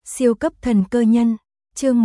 Siêu cấp thần cơ nhân, chương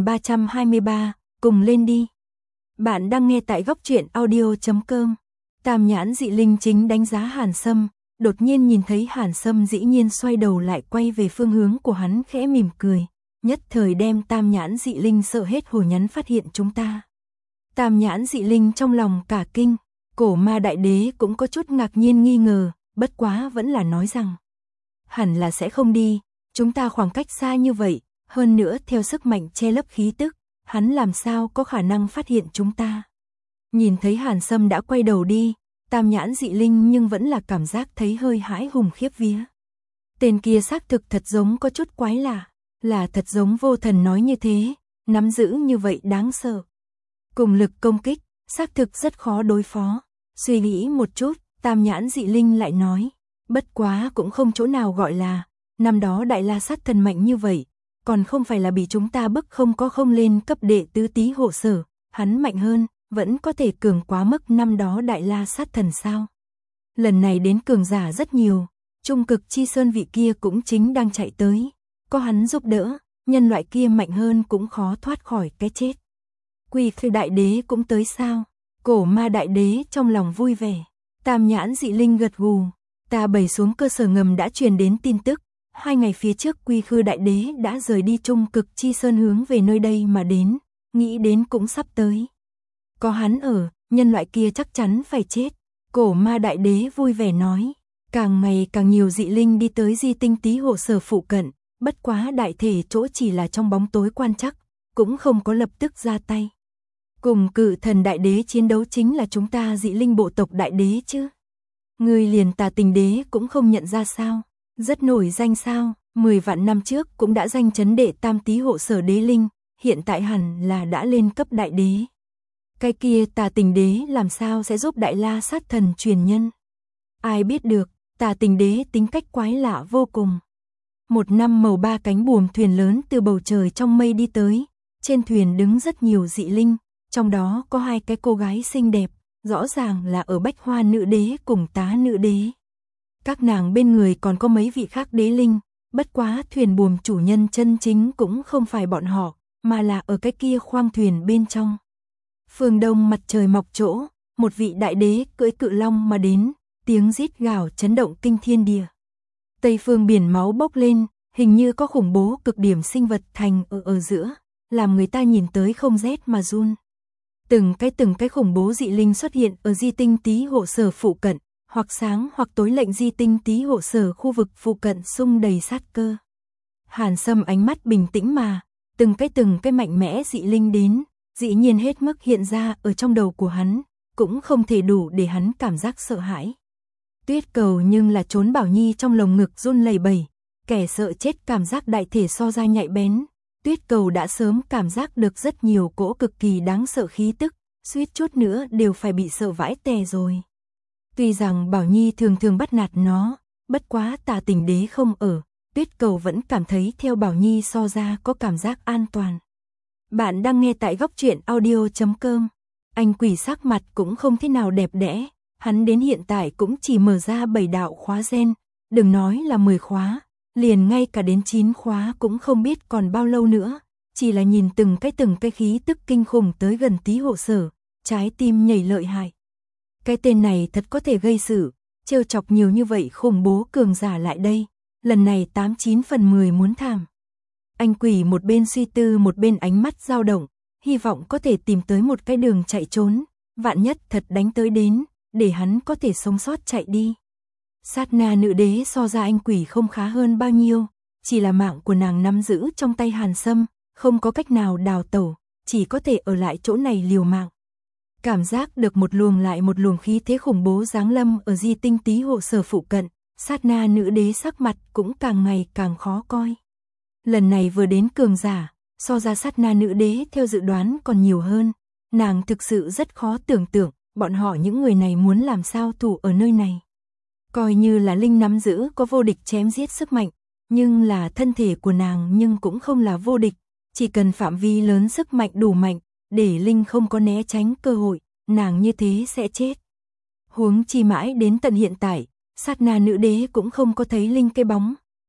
1323, cùng lên đi. Bạn đang nghe tại góc truyện audio.com. Tam nhãn dị linh chính đánh giá Hàn Sâm, đột nhiên nhìn thấy Hàn Sâm dĩ nhiên xoay đầu lại quay về phương hướng của hắn, khẽ mỉm cười, nhất thời đem tam nhãn dị linh sợ hết hồn, nhắn phát hiện chúng ta. Tam nhãn dị linh trong lòng cả kinh, Cổ Ma đại đế cũng có chút ngạc nhiên nghi ngờ, bất quá vẫn là nói rằng hẳn là sẽ không đi, chúng ta khoảng cách xa như vậy, hơn nữa theo sức mạnh che lấp khí tức, hắn làm sao có khả năng phát hiện chúng ta. Nhìn thấy Hàn Sâm đã quay đầu đi, tam nhãn dị linh nhưng vẫn là cảm giác thấy hơi hãi hùng khiếp vía. Tên kia xác thực thật giống có chút quái lạ, là thật giống vô thần nói như thế, nắm giữ như vậy đáng sợ. Cùng lực công kích, xác thực rất khó đối phó. Suy nghĩ một chút, tam nhãn dị linh lại nói, bất quá cũng không chỗ nào gọi là, năm đó Đại La Sát Thần mạnh như vậy, còn không phải là bị chúng ta bức không lên cấp đệ tứ tý hộ sở, hắn mạnh hơn, vẫn có thể cường quá mức năm đó Đại La Sát Thần sao. Lần này đến cường giả rất nhiều, Trung Cực Chi Sơn vị kia cũng chính đang chạy tới, có hắn giúp đỡ, nhân loại kia mạnh hơn cũng khó thoát khỏi cái chết. Quỳ Khư đại đế cũng tới sao? Cổ Ma đại đế trong lòng vui vẻ. Tam nhãn dị linh gật gù, ta bày xuống cơ sở ngầm đã truyền đến tin tức, 2 ngày phía trước Quy Khư đại đế đã rời đi Trung Cực Chi Sơn hướng về nơi đây mà đến, nghĩ đến cũng sắp tới. Có hắn ở, nhân loại kia chắc chắn phải chết. Cổ Ma đại đế vui vẻ nói, càng ngày càng nhiều dị linh đi tới Di Tinh Tý hộ sở phụ cận, bất quá đại thể chỗ chỉ là trong bóng tối quan chắc, cũng không có lập tức ra tay. Cùng Cự Thần đại đế chiến đấu chính là chúng ta dị linh bộ tộc đại đế chứ. Người liền Tà Tình đế cũng không nhận ra sao, rất nổi danh sao, 10 vạn năm trước cũng đã danh chấn đệ tam tý hộ sở đế linh, hiện tại hẳn là đã lên cấp đại đế. Cái kia Tà Tình đế làm sao sẽ giúp Đại La Sát Thần truyền nhân? Ai biết được, Tà Tình đế tính cách quái lạ vô cùng. Một năm màu 3 cánh buồm thuyền lớn từ bầu trời trong mây đi tới, trên thuyền đứng rất nhiều dị linh, trong đó có 2 cái cô gái xinh đẹp, rõ ràng là ở Bách Hoa nữ đế cùng Tá nữ đế. Các nàng bên người còn có mấy vị khác đế linh, bất quá thuyền buồm chủ nhân chân chính cũng không phải bọn họ, mà là ở cái kia khoang thuyền bên trong. Phương đông mặt trời mọc chỗ, một vị đại đế cưỡi cự long mà đến, tiếng rít gào chấn động kinh thiên địa. Tây phương biển máu bốc lên, hình như có khủng bố cực điểm sinh vật thành ở giữa, làm người ta nhìn tới không rét mà run. Từng cái khủng bố dị linh xuất hiện ở Di Tinh Tý hộ sở phụ cận, hoặc sáng hoặc tối lệnh Di Tinh Tý hộ sở khu vực phụ cận sung đầy sát cơ. Hàn Sâm ánh mắt bình tĩnh mà, từng cái mạnh mẽ dị linh đến, dĩ nhiên hết mức hiện ra ở trong đầu của hắn, cũng không thể đủ để hắn cảm giác sợ hãi. Tuyết Cầu nhưng là trốn Bảo Nhi trong lồng ngực run lẩy bẩy, kẻ sợ chết cảm giác đại thể so ra nhạy bén. Tuyết Cầu đã sớm cảm giác được rất nhiều cỗ cực kỳ đáng sợ khí tức, suýt chút nữa đều phải bị sợ vãi tè rồi. Tuy rằng Bảo Nhi thường bắt nạt nó, bất quá Tà Tình đế không ở, Tuyết Cầu vẫn cảm thấy theo Bảo Nhi so ra có cảm giác an toàn. Bạn đang nghe tại góc truyện audio.com. Anh quỷ sắc mặt cũng không thế nào đẹp đẽ, hắn đến hiện tại cũng chỉ mở ra 7 đạo khóa gen, đừng nói là 10 khóa. Liền ngay cả đến 9 khóa cũng không biết còn bao lâu nữa, chỉ là nhìn từng cái khí tức kinh khủng tới gần tý hộ sở, trái tim nhảy lợi hại. Cái tên này thật có thể gây sự, trêu chọc nhiều như vậy khủng bố cường giả lại đây, lần này 89 phần 10 muốn thảm. Anh quỷ một bên suy tư một bên ánh mắt dao động, hy vọng có thể tìm tới một cái đường chạy trốn, vạn nhất thật đánh tới đến, để hắn có thể sống sót chạy đi. Sát Na nữ đế so ra anh quỷ không khá hơn bao nhiêu, chỉ là mạng của nàng nắm giữ trong tay Hàn Sâm, không có cách nào đào tẩu, chỉ có thể ở lại chỗ này liều mạng. Cảm giác được một luồng lại một luồng khí thế khủng bố giáng lâm ở Di Tinh Tý hộ sở phụ cận, Sát Na nữ đế sắc mặt cũng càng ngày càng khó coi. Lần này vừa đến cường giả, so ra Sát Na nữ đế theo dự đoán còn nhiều hơn, nàng thực sự rất khó tưởng tượng, bọn họ những người này muốn làm sao thủ ở nơi này. Coi như là linh nắm giữ có vô địch chém giết sức mạnh, nhưng là thân thể của nàng nhưng cũng không là vô địch, chỉ cần phạm vi lớn sức mạnh đủ mạnh, để linh không có né tránh cơ hội, nàng như thế sẽ chết. Huống chi mãi đến tận hiện tại, Sát Na nữ đế cũng không có thấy linh cái bóng,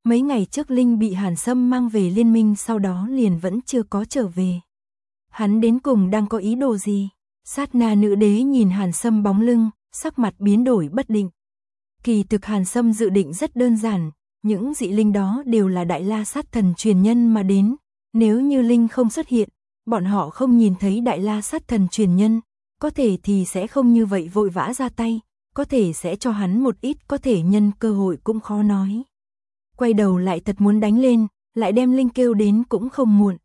Mấy ngày trước Linh bị Hàn Sâm mang về liên minh, sau đó liền vẫn chưa có trở về. Hắn đến cùng đang có ý đồ gì? Sát na nữ đế nhìn Hàn Sâm bóng lưng, sắc mặt biến đổi bất định. Kỳ thực Hàn Sâm dự định rất đơn giản, những dị linh đó đều là Đại La Sát Thần truyền nhân mà đến. Nếu như Linh không xuất hiện, bọn họ không nhìn thấy Đại La Sát Thần truyền nhân, có thể thì sẽ không như vậy vội vã ra tay, có thể sẽ cho hắn một ít, có thể nhân cơ hội cũng khó nói. Quay đầu lại thật muốn đánh lên, lại đem Linh kêu đến cũng không muộn.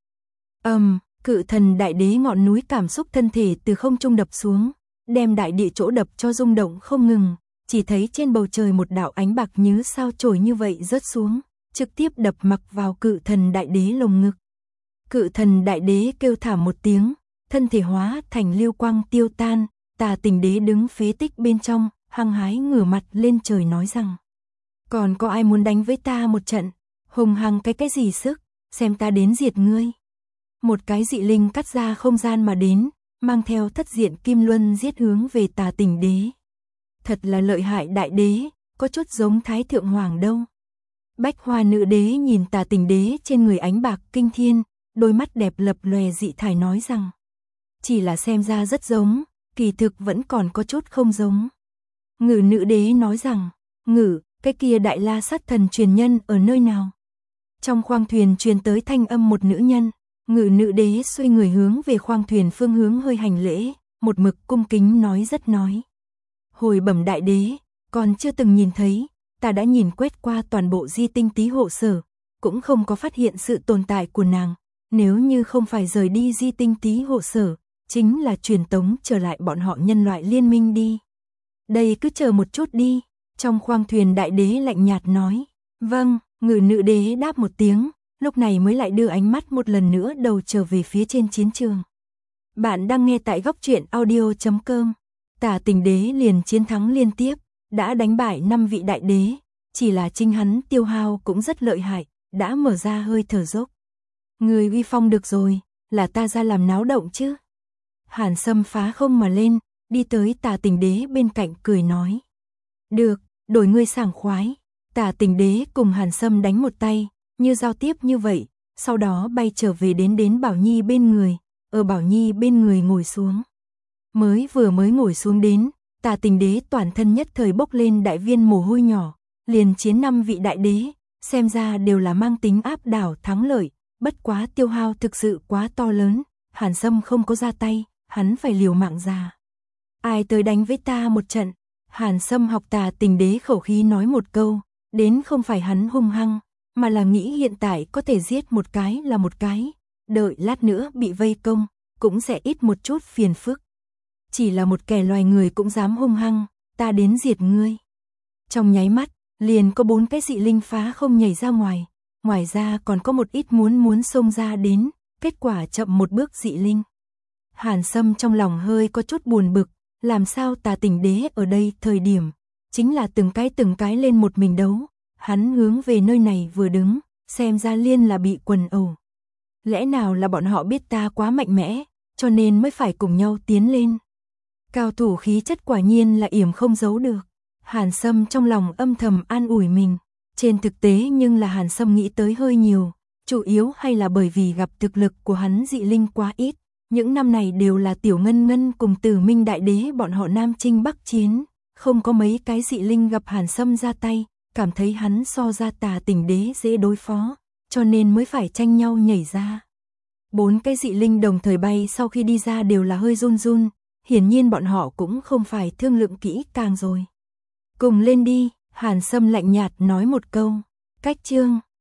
Cự thần đại đế ngọn núi cảm xúc thân thể từ không trung đập xuống, đem đại địa chỗ đập cho rung động không ngừng, chỉ thấy trên bầu trời một đạo ánh bạc như sao chổi như vậy rớt xuống, trực tiếp đập mặc vào cự thần đại đế lồng ngực. Cự thần đại đế kêu thảm một tiếng, thân thể hóa thành lưu quang tiêu tan, Tà Tình đế đứng phế tích bên trong, hăng hái ngửa mặt lên trời nói rằng: còn có ai muốn đánh với ta một trận? Hùng hăng cái gì sức, xem ta đến diệt ngươi. Một cái dị linh cắt ra không gian mà đến, mang theo thất diện kim luân giết hướng về Tà Tình đế. Thật là lợi hại đại đế, có chút giống Thái Thượng Hoàng đâu. Bách Hoa nữ đế nhìn Tà Tình đế trên người ánh bạc kinh thiên, đôi mắt đẹp lập lòe dị thải nói rằng: chỉ là xem ra rất giống, kỳ thực vẫn còn có chút không giống. Ngự nữ đế nói rằng: Ngự, cái kia Đại La Sát Thần truyền nhân ở nơi nào? Trong khoang thuyền truyền tới thanh âm một nữ nhân. Ngự nữ đế xoay người hướng về khoang thuyền phương hướng hơi hành lễ, một mực cung kính nói rất nói: hồi bẩm đại đế, còn chưa từng nhìn thấy, ta đã nhìn quét qua toàn bộ di tinh tý hộ sở, cũng không có phát hiện sự tồn tại của nàng. Nếu như không phải rời đi di tinh tý hộ sở, chính là truyền tống trở lại bọn họ nhân loại liên minh đi. Đây cứ chờ một chút đi. Trong khoang thuyền đại đế lạnh nhạt nói. Vâng, ngự nữ đế đáp một tiếng, lúc này mới lại đưa ánh mắt một lần nữa đầu trở về phía trên chiến trường. Bạn đang nghe tại góc truyện audio.com. Tà Tình đế liền chiến thắng liên tiếp, đã đánh bại 5 vị đại đế, chỉ là chính hắn tiêu hao cũng rất lợi hại, đã mở ra hơi thở dốc. Người uy phong được rồi, là ta ra làm náo động chứ. Hàn Sâm phá không mà lên, đi tới Tà Tình đế bên cạnh cười nói. Được, đổi ngươi sảng khoái. Tà Tình đế cùng Hàn Sâm đánh một tay, như giao tiếp như vậy, sau đó bay trở về đến Bảo Nhi bên người, ở Bảo Nhi bên người ngồi xuống. Mới ngồi xuống đến, Tà Tình đế toàn thân nhất thời bốc lên đại viên mồ hôi nhỏ, liền chiến 5 vị đại đế, xem ra đều là mang tính áp đảo thắng lợi, bất quá tiêu hao thực sự quá to lớn, Hàn Sâm không có ra tay, hắn phải liều mạng ra. Ai tới đánh với ta một trận? Hàn Sâm học Tà Tình đế khẩu khí nói một câu, đến không phải hắn hung hăng, mà là nghĩ hiện tại có thể giết một cái là một cái, đợi lát nữa bị vây công, cũng sẽ ít một chút phiền phức. Chỉ là một kẻ loài người cũng dám hung hăng, ta đến diệt ngươi. Trong nháy mắt, liền có 4 cái dị linh phá không nhảy ra ngoài ra còn có một ít muốn xông ra đến, kết quả chậm một bước dị linh. Hàn Sâm trong lòng hơi có chút buồn bực, làm sao Tà Tình đế ở đây thời điểm, chính là từng cái lên một mình đấu, hắn hướng về nơi này vừa đứng, xem ra liên là bị quần ẩu. Lẽ nào là bọn họ biết ta quá mạnh mẽ, cho nên mới phải cùng nhau tiến lên. Cao thủ khí chất quả nhiên là yểm không giấu được. Hàn Sâm trong lòng âm thầm an ủi mình. Trên thực tế nhưng là Hàn Sâm nghĩ tới hơi nhiều, chủ yếu hay là bởi vì gặp thực lực của hắn dị linh quá ít. Những năm này đều là Tiểu Ngân Ngân cùng Tử Minh đại đế bọn họ Nam Chinh Bắc Chiến, không có mấy cái dị linh gặp Hàn Sâm ra tay, cảm thấy hắn so ra Tà Tình đế dễ đối phó, cho nên mới phải tranh nhau nhảy ra. 4 cái dị linh đồng thời bay sau khi đi ra đều là hơi run, hiển nhiên bọn họ cũng không phải thương lượng kỹ càng rồi. Cùng lên đi, Hàn Sâm lạnh nhạt nói một câu. Cách chương